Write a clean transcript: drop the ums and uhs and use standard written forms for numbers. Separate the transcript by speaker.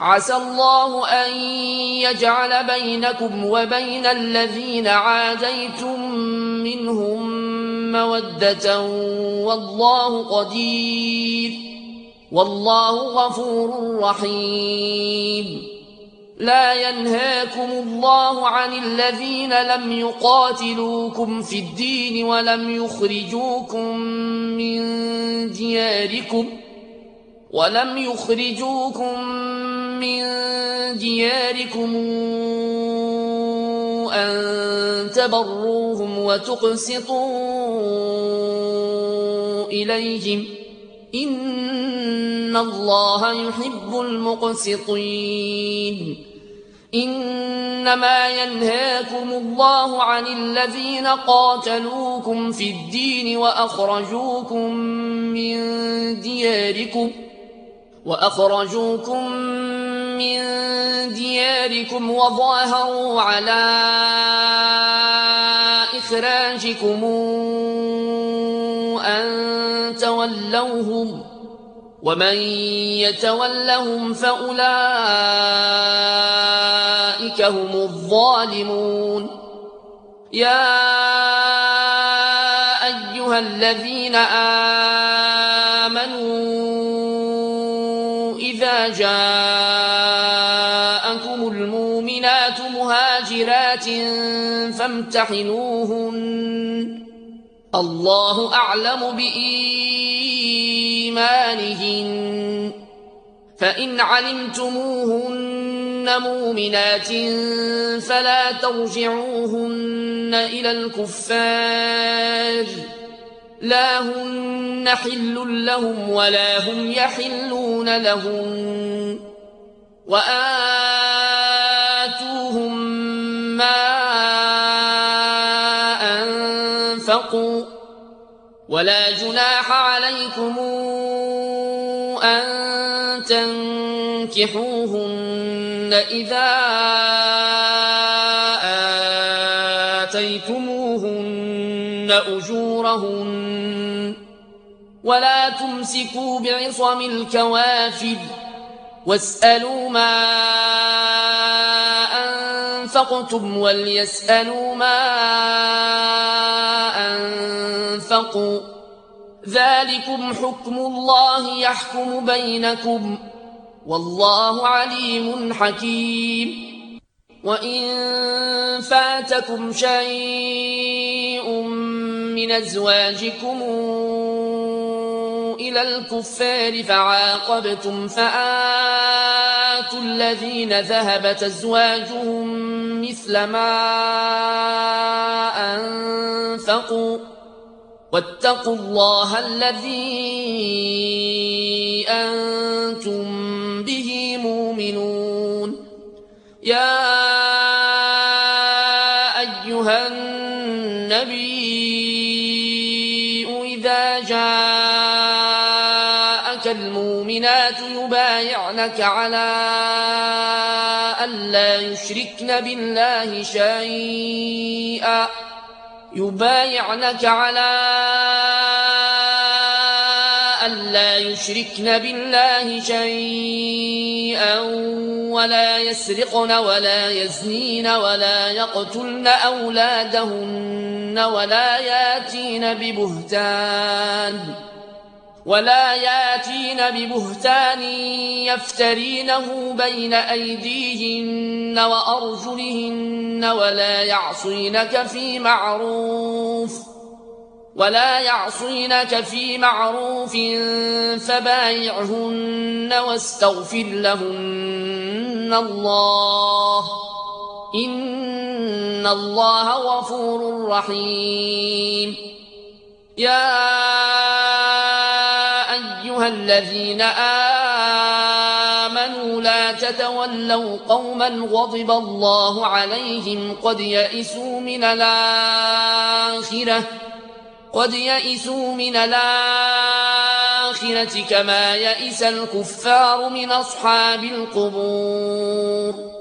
Speaker 1: عسى الله أن يجعل بينكم وبين الذين عاديتم منهم مودة والله قدير والله غفور رحيم. لا ينهاكم الله عن الذين لم يقاتلوكم في الدين ولم يخرجوكم من دياركم أن تبروهم وتقسطوا إليهم إن الله يحب المقسطين. إنما ينهاكم الله عن الذين قاتلوكم في الدين وأخرجوكم من دياركم وظاهروا على إخراجكم أن تولوهم ومن يتولهم فأولئك هم الظالمون. يا أيها الذين آمنوا إذا جاءكم المؤمنات مهاجرات فامتحنوهن الله أعلم بإيمانهن فإن علمتموهن مؤمنات فلا ترجعوهن إلى الكفار لا هن حل لهم ولا هم يحلون لهم وآتوهم ما أنفقوا ولا جناح عليكم أن تنكحوهن إذا آتيتموهن أجورهن ولا تمسكوا بعصم الكوافر واسألوا ما أنفقتم وليسألوا ما أنفقوا ذلكم حكم الله يحكم بينكم والله عليم حكيم. وإن فاتكم شيء من أزواجكم إلى الكفار فعاقبتم فآتوا الذين ذهبت أزواجهم مثل ما أنفقوا واتقوا الله الذي أنتم به مؤمنون. يا أيها النبي إذا جاءك المؤمنات يبايعنك على ألا يشركن بالله شيئا ولا يسرقن ولا يزنين ولا يقتلن أولادهن ولا ياتين ببهتان يفترينه بين أيديهن وأرجلهن ولا يعصينك في معروف فبايعهن واستغفر لهن الله إن الله غفور رحيم. يا أيها الذين آمنوا لا تتولوا قوما غضب الله عليهم قد يئسوا من الآخرة كما يئس الكفار من أصحاب القبور.